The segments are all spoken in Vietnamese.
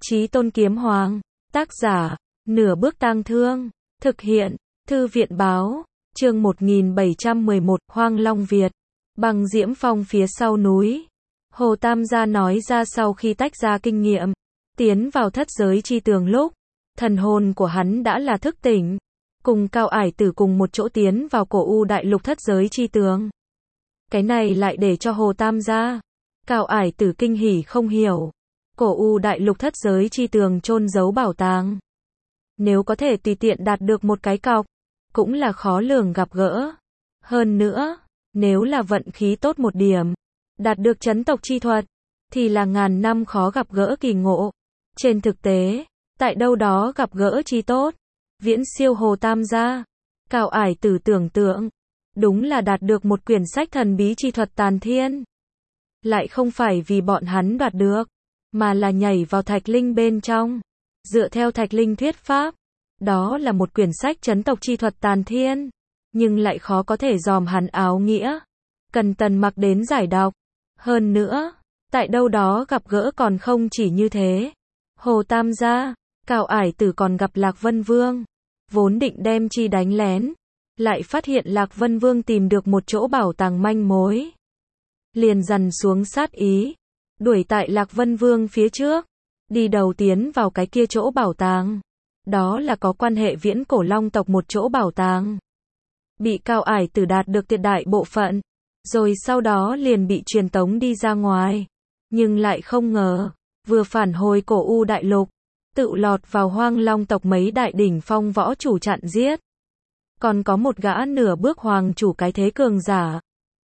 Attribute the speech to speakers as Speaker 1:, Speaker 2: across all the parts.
Speaker 1: Chí Tôn Kiếm Hoàng. Tác giả, Nửa Bước Tang Thương. Thực hiện, Thư viện Báo. Chương 1711, Hoang Long Việt. Băng Diễm Phong phía sau núi. Hồ Tam gia nói ra sau khi tách ra kinh nghiệm, tiến vào thất giới chi tường lúc, thần hồn của hắn đã là thức tỉnh, cùng Cao Ải Tử cùng một chỗ tiến vào cổ u đại lục thất giới chi tường. Cái này lại để cho Hồ Tam gia, Cao Ải Tử kinh hỉ không hiểu. Cổ u đại lục thất giới chi tường chôn giấu bảo tàng. Nếu có thể tùy tiện đạt được một cái cọc, cũng là khó lường gặp gỡ. Hơn nữa, nếu là vận khí tốt một điểm, đạt được chấn tộc chi thuật, thì là ngàn năm khó gặp gỡ kỳ ngộ. Trên thực tế, tại đâu đó gặp gỡ chi tốt, viễn siêu Hồ Tam gia. Cao Ải Tử tưởng tượng, đúng là đạt được một quyển sách thần bí chi thuật tàn thiên. Lại không phải vì bọn hắn đoạt được, mà là nhảy vào thạch linh bên trong. Dựa theo thạch linh thuyết pháp, đó là một quyển sách chấn tộc chi thuật tàn thiên, nhưng lại khó có thể dòm hắn áo nghĩa, cần Tần Mặc đến giải đọc. Hơn nữa, tại đâu đó gặp gỡ còn không chỉ như thế. Hồ Tam gia, Cao Ải Tử còn gặp Lạc Vân Vương, vốn định đem chi đánh lén, lại phát hiện Lạc Vân Vương tìm được một chỗ bảo tàng manh mối, liền dằn xuống sát ý, đuổi tại Lạc Vân Vương phía trước, đi đầu tiến vào cái kia chỗ bảo tàng. Đó là có quan hệ viễn cổ long tộc một chỗ bảo tàng. Bị Cao Ải Tử đạt được tuyệt đại bộ phận, rồi sau đó liền bị truyền tống đi ra ngoài. Nhưng lại không ngờ, vừa phản hồi cổ u đại lục, tự lọt vào Hoang Long tộc mấy đại đỉnh phong võ chủ chặn giết. Còn có một gã nửa bước hoàng chủ cái thế cường giả.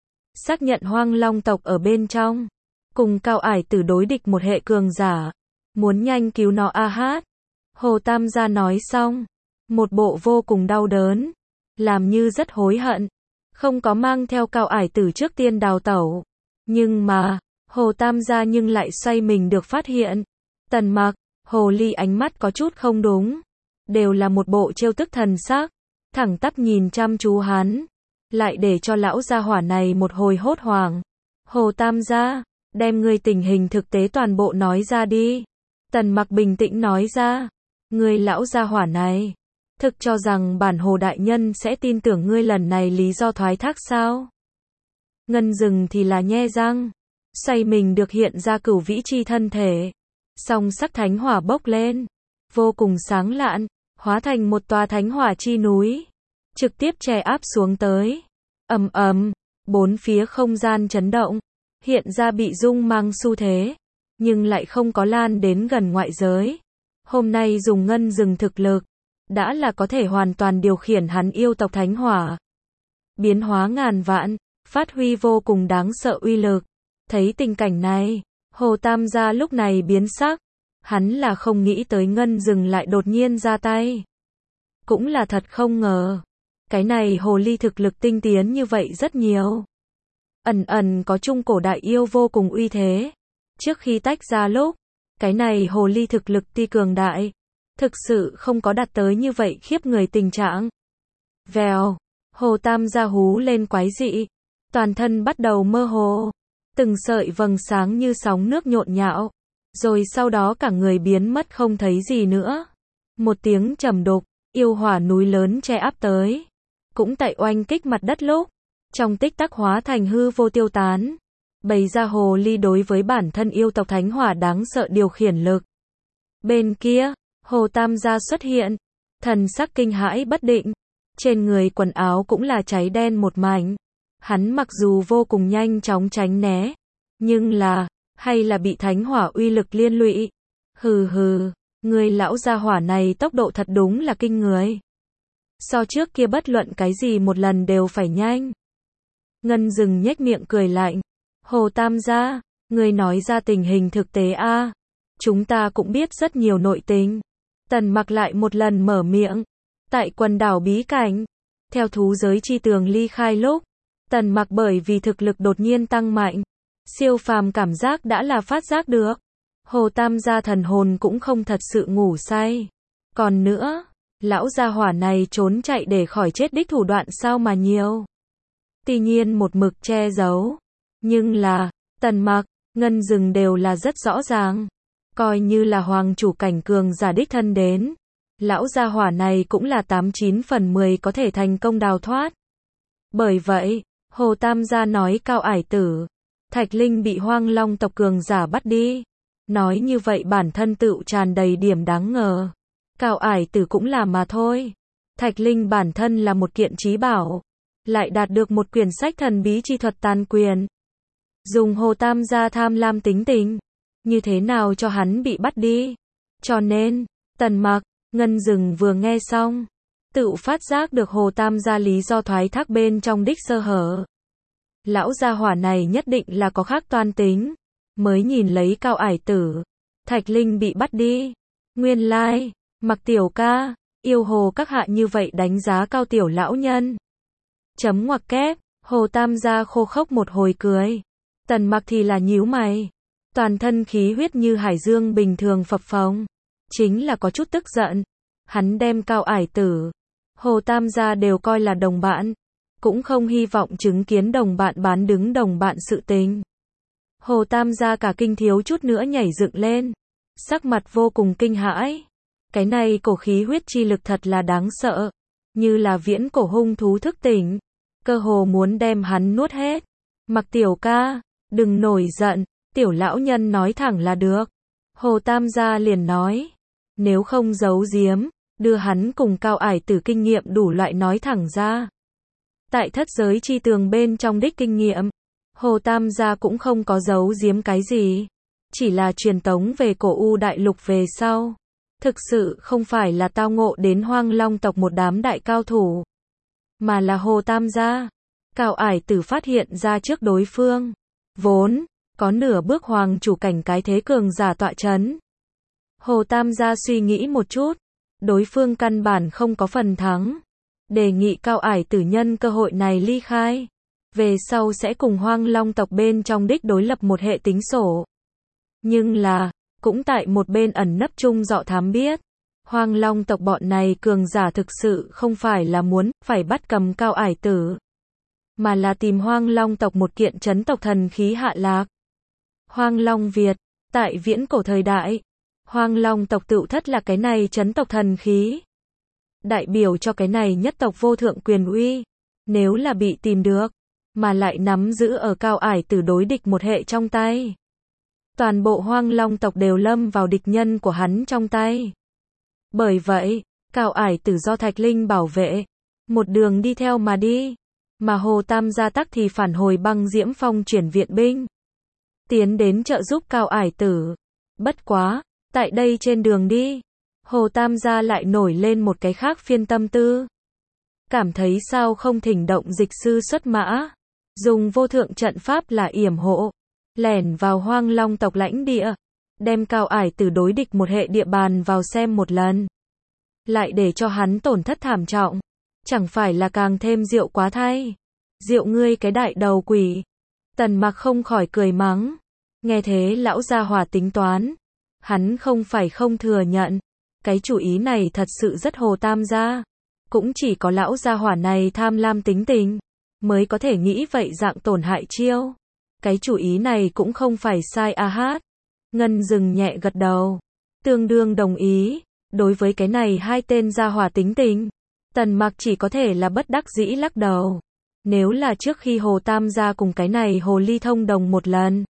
Speaker 1: Xác nhận Hoang Long tộc ở bên trong, cùng Cao Ải Tử đối địch một hệ cường giả, muốn nhanh cứu nó a hát. Hồ Tam gia nói xong, một bộ vô cùng đau đớn, làm như rất hối hận, không có mang theo Cao Ải Tử trước tiên đào tẩu. Nhưng mà, Hồ Tam gia nhưng lại xoay mình được phát hiện. Tần Mặc, Hồ Ly ánh mắt có chút không đúng, đều là một bộ trêu tức thần sắc, thẳng tắp nhìn chăm chú hắn, lại để cho lão gia hỏa này một hồi hốt hoảng. Hồ Tam gia, đem ngươi tình hình thực tế toàn bộ nói ra đi. Tần Mặc bình tĩnh nói ra, ngươi lão gia hỏa này, thực cho rằng bản Hồ đại nhân sẽ tin tưởng ngươi lần này lý do thoái thác sao? Ngân Dừng thì là nhe răng, xoay mình được hiện ra cửu vĩ chi thân thể, song sắc thánh hỏa bốc lên, vô cùng sáng lạn, hóa thành một tòa thánh hỏa chi núi, trực tiếp chè áp xuống tới. Ầm ầm, bốn phía không gian chấn động, hiện ra bị rung mang xu thế, nhưng lại không có lan đến gần ngoại giới. Hôm nay dùng Ngân Dừng thực lực, đã là có thể hoàn toàn điều khiển hắn yêu tộc thánh hỏa. Biến hóa ngàn vạn, phát huy vô cùng đáng sợ uy lực. Thấy tình cảnh này, Hồ Tam gia lúc này biến sắc. Hắn là không nghĩ tới Ngân Dừng lại đột nhiên ra tay. Cũng là thật không ngờ. Cái này hồ ly thực lực tinh tiến như vậy rất nhiều. Ẩn ẩn có trung cổ đại yêu vô cùng uy thế. Trước khi tách ra lúc, cái này hồ ly thực lực tuy cường đại, thực sự không có đạt tới như vậy khiếp người tình trạng. Vèo, Hồ Tam gia hú lên quái dị, toàn thân bắt đầu mơ hồ, từng sợi vầng sáng như sóng nước nhộn nhạo, rồi sau đó cả người biến mất không thấy gì nữa. Một tiếng trầm đục, yêu hỏa núi lớn che áp tới, cũng tại oanh kích mặt đất lúc, trong tích tắc hóa thành hư vô tiêu tán. Bày ra hồ ly đối với bản thân yêu tộc thánh hỏa đáng sợ điều khiển lực. Bên kia, Hồ Tam gia xuất hiện, thần sắc kinh hãi bất định, trên người quần áo cũng là cháy đen một mảnh. Hắn mặc dù vô cùng nhanh chóng tránh né, nhưng là, hay là bị thánh hỏa uy lực liên lụy. Hừ hừ, người lão gia hỏa này tốc độ thật đúng là kinh người. So trước kia bất luận cái gì một lần đều phải nhanh. Ngân Dừng nhếch miệng cười lạnh. Hồ Tam gia, người nói ra tình hình thực tế a, chúng ta cũng biết rất nhiều nội tình. Tần Mặc lại một lần mở miệng. Tại quần đảo bí cảnh, theo thú giới chi tường ly khai lúc, Tần Mặc bởi vì thực lực đột nhiên tăng mạnh, siêu phàm cảm giác đã là phát giác được. Hồ Tam gia thần hồn cũng không thật sự ngủ say. Còn nữa, lão gia hỏa này trốn chạy để khỏi chết đích thủ đoạn sao mà nhiều. Tuy nhiên một mực che giấu, nhưng là, Tần Mặc, Ngân Dừng đều là rất rõ ràng. coi như là hoàng chủ cảnh cường giả đích thân đến. Lão gia hỏa này cũng là 89 phần 10 có thể thành công đào thoát. Bởi vậy, Hồ Tam gia nói Cao Ải Tử, Thạch Linh bị Hoang Long tộc cường giả bắt đi. Nói như vậy bản thân tựu tràn đầy điểm đáng ngờ. Cao Ải Tử cũng là mà thôi. Thạch Linh bản thân là một kiện trí bảo, lại đạt được một quyển sách thần bí chi thuật tàn quyền. Dùng Hồ Tam gia tham lam tính tình, như thế nào cho hắn bị bắt đi. Cho nên, Tần Mặc, Ngân Dừng vừa nghe xong, tự phát giác được Hồ Tam gia lý do thoái thác bên trong đích sơ hở. Lão gia hỏa này nhất định là có khác toan tính, mới nhìn lấy Cao Ải Tử, Thạch Linh bị bắt đi. Nguyên lai, Mặc tiểu ca, yêu Hồ các hạ như vậy đánh giá cao tiểu lão nhân. Chấm ngoặc kép, Hồ Tam gia khô khốc một hồi cười. Tần Mặc thì là nhíu mày, toàn thân khí huyết như hải dương bình thường phập phồng, chính là có chút tức giận. Hắn đem Cao Ải Tử, Hồ Tam gia đều coi là đồng bạn, cũng không hy vọng chứng kiến đồng bạn bán đứng đồng bạn sự tình. Hồ Tam gia cả kinh thiếu chút nữa nhảy dựng lên, sắc mặt vô cùng kinh hãi. Cái này cổ khí huyết chi lực thật là đáng sợ, như là viễn cổ hung thú thức tỉnh, cơ hồ muốn đem hắn nuốt hết. Mặc tiểu ca, đừng nổi giận, tiểu lão nhân nói thẳng là được. Hồ Tam gia liền nói, nếu không giấu giếm, đưa hắn cùng Cao Ải Tử kinh nghiệm đủ loại nói thẳng ra. Tại thất giới chi tường bên trong đích kinh nghiệm, Hồ Tam gia cũng không có giấu giếm cái gì, chỉ là truyền tống về cổ U đại lục về sau. Thực sự không phải là tao ngộ đến Hoang Long tộc một đám đại cao thủ, mà là Hồ Tam gia. Cao Ải Tử phát hiện ra trước đối phương, vốn có nửa bước hoàng chủ cảnh cái thế cường giả tọa chấn. Hồ Tam gia suy nghĩ một chút, đối phương căn bản không có phần thắng, đề nghị Cao Ải Tử nhân cơ hội này ly khai, về sau sẽ cùng Hoang Long tộc bên trong đích đối lập một hệ tính sổ. Nhưng là, cũng tại một bên ẩn nấp chung dọ thám biết, Hoang Long tộc bọn này cường giả thực sự không phải là muốn phải bắt cầm Cao Ải Tử, mà là tìm Hoang Long tộc một kiện chấn tộc thần khí hạ lạc. Hoang Long Việt, tại viễn cổ thời đại, Hoang Long tộc tự thất là cái này chấn tộc thần khí, đại biểu cho cái này nhất tộc vô thượng quyền uy. Nếu là bị tìm được, mà lại nắm giữ ở Cao Ải Tử đối địch một hệ trong tay, toàn bộ Hoang Long tộc đều lâm vào địch nhân của hắn trong tay. Bởi vậy, Cao Ải Tử do Thạch Linh bảo vệ, một đường đi theo mà đi, mà Hồ Tam gia tắc thì phản hồi Băng Diễm Phong chuyển viện binh, tiến đến trợ giúp Cao Ải Tử. Bất quá, tại đây trên đường đi, Hồ Tam gia lại nổi lên một cái khác phiên tâm tư. Cảm thấy sao không thỉnh động dịch sư xuất mã, dùng vô thượng trận pháp là yểm hộ, lẻn vào Hoang Long tộc lãnh địa, đem Cao Ải Tử đối địch một hệ địa bàn vào xem một lần, lại để cho hắn tổn thất thảm trọng, chẳng phải là càng thêm rượu quá thay. Rượu ngươi cái đại đầu quỷ. Tần Mặc không khỏi cười mắng. Nghe thế lão gia hỏa tính toán, hắn không phải không thừa nhận, cái chủ ý này thật sự rất Hồ Tam gia, cũng chỉ có lão gia hỏa này tham lam tính tình, mới có thể nghĩ vậy dạng tổn hại chiêu. Cái chủ ý này cũng không phải sai a hát. Ngân Dừng nhẹ gật đầu, tương đương đồng ý. Đối với cái này hai tên gia hỏa tính tình, Tần Mặc chỉ có thể là bất đắc dĩ lắc đầu. Nếu là trước khi Hồ Tam gia cùng cái này hồ ly thông đồng một lần,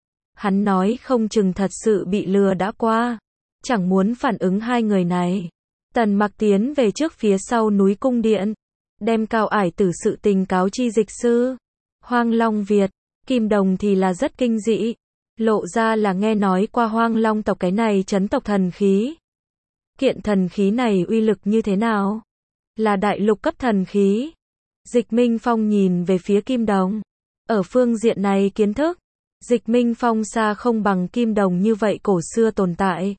Speaker 1: hắn nói không chừng thật sự bị lừa đã qua, chẳng muốn phản ứng hai người này. Tần Mặc tiến về trước phía sau núi cung điện, đem Cao Ải Tử sự tình cáo chi dịch sư. Hoang Long Việt, Kim Đồng thì là rất kinh dị, lộ ra là nghe nói qua Hoang Long tộc cái này chấn tộc thần khí. Kiện thần khí này uy lực như thế nào? Là đại lục cấp thần khí. Dịch Minh Phong nhìn về phía Kim Đồng. Ở phương diện này kiến thức, Dịch Minh Phong xa không bằng Kim Đồng như vậy cổ xưa tồn tại.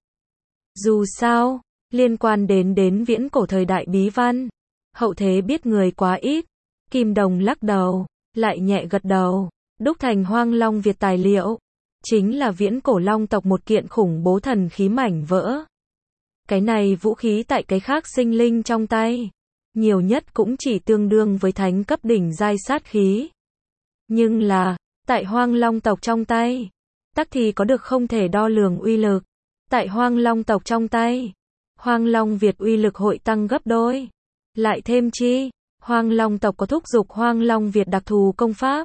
Speaker 1: Dù sao, liên quan đến viễn cổ thời đại bí văn, hậu thế biết người quá ít. Kim Đồng lắc đầu, lại nhẹ gật đầu. Đúc thành Hoang Long Việt tài liệu, chính là viễn cổ long tộc một kiện khủng bố thần khí mảnh vỡ. Cái này vũ khí tại cái khác sinh linh trong tay, nhiều nhất cũng chỉ tương đương với thánh cấp đỉnh giai sát khí. Nhưng là, tại Hoang Long tộc trong tay, tắc thì có được không thể đo lường uy lực. Tại Hoang Long tộc trong tay, Hoang Long Việt uy lực hội tăng gấp đôi. Lại thêm chi, Hoang Long tộc có thúc giục Hoang Long Việt đặc thù công pháp.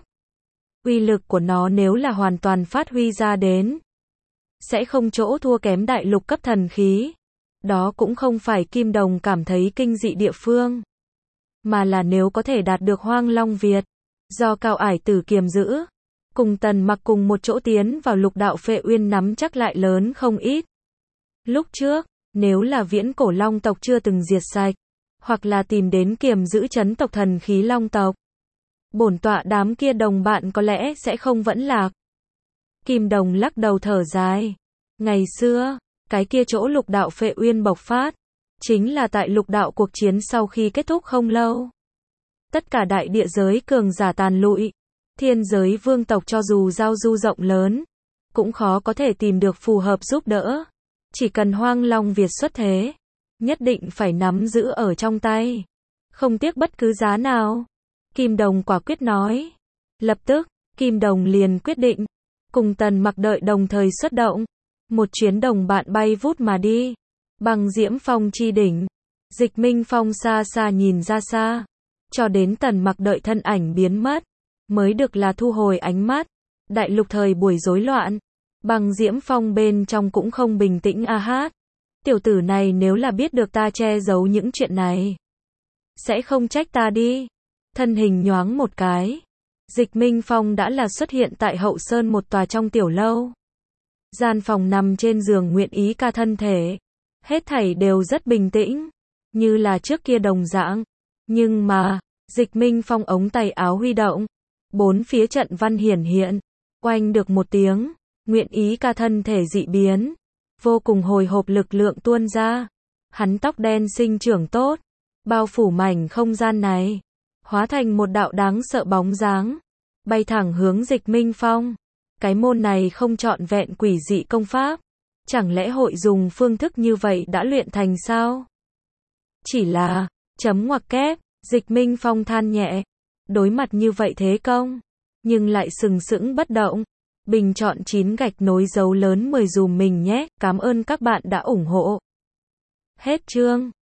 Speaker 1: Uy lực của nó nếu là hoàn toàn phát huy ra đến, sẽ không chỗ thua kém đại lục cấp thần khí. Đó cũng không phải Kim Đồng cảm thấy kinh dị địa phương, mà là nếu có thể đạt được Hoang Long Việt, do Cao Ải Tử kiềm giữ, cùng Tần Mặc cùng một chỗ tiến vào lục đạo Phệ Uyên nắm chắc lại lớn không ít. Lúc trước, nếu là viễn cổ Long tộc chưa từng diệt sạch, hoặc là tìm đến kiềm giữ chấn tộc thần khí Long tộc, bổn tọa đám kia đồng bạn có lẽ sẽ không vẫn lạc. Kim Đồng lắc đầu thở dài. Ngày xưa, cái kia chỗ lục đạo Phệ Uyên bộc phát, chính là tại lục đạo cuộc chiến sau khi kết thúc không lâu. Tất cả đại địa giới cường giả tàn lụi, thiên giới vương tộc cho dù giao du rộng lớn, cũng khó có thể tìm được phù hợp giúp đỡ. Chỉ cần Hoang Long Việt xuất thế, nhất định phải nắm giữ ở trong tay, không tiếc bất cứ giá nào. Kim Đồng quả quyết nói. Lập tức, Kim Đồng liền quyết định, cùng Tần Mặc đợi đồng thời xuất động. Một chuyến đồng bạn bay vút mà đi. Băng Diễm Phong chi đỉnh, Dịch Minh Phong xa xa nhìn ra xa, cho đến Tần Mặc đợi thân ảnh biến mất, mới được là thu hồi ánh mắt. Đại lục thời buổi rối loạn, Băng Diễm Phong bên trong cũng không bình tĩnh a hát. Tiểu tử này nếu là biết được ta che giấu những chuyện này, sẽ không trách ta đi. Thân hình nhoáng một cái, Dịch Minh Phong đã là xuất hiện tại Hậu Sơn một tòa trong tiểu lâu. Gian phòng nằm trên giường Nguyện Ý Ca thân thể, hết thảy đều rất bình tĩnh, như là trước kia đồng dạng. Nhưng mà, Dịch Minh Phong ống tay áo huy động, bốn phía trận văn hiển hiện, oanh được một tiếng, Nguyện Ý Ca thân thể dị biến, vô cùng hồi hộp lực lượng tuôn ra. Hắn tóc đen sinh trưởng tốt, bao phủ mảnh không gian này, hóa thành một đạo đáng sợ bóng dáng, bay thẳng hướng Dịch Minh Phong. Cái môn này không trọn vẹn quỷ dị công pháp, chẳng lẽ hội dùng phương thức như vậy đã luyện thành sao? Chỉ là, chấm ngoặc kép, Dịch Minh Phong than nhẹ, đối mặt như vậy thế công, nhưng lại sừng sững bất động. Bình chọn 9 gạch nối dấu lớn 10 dùm mình nhé, cảm ơn các bạn đã ủng hộ. Hết chương.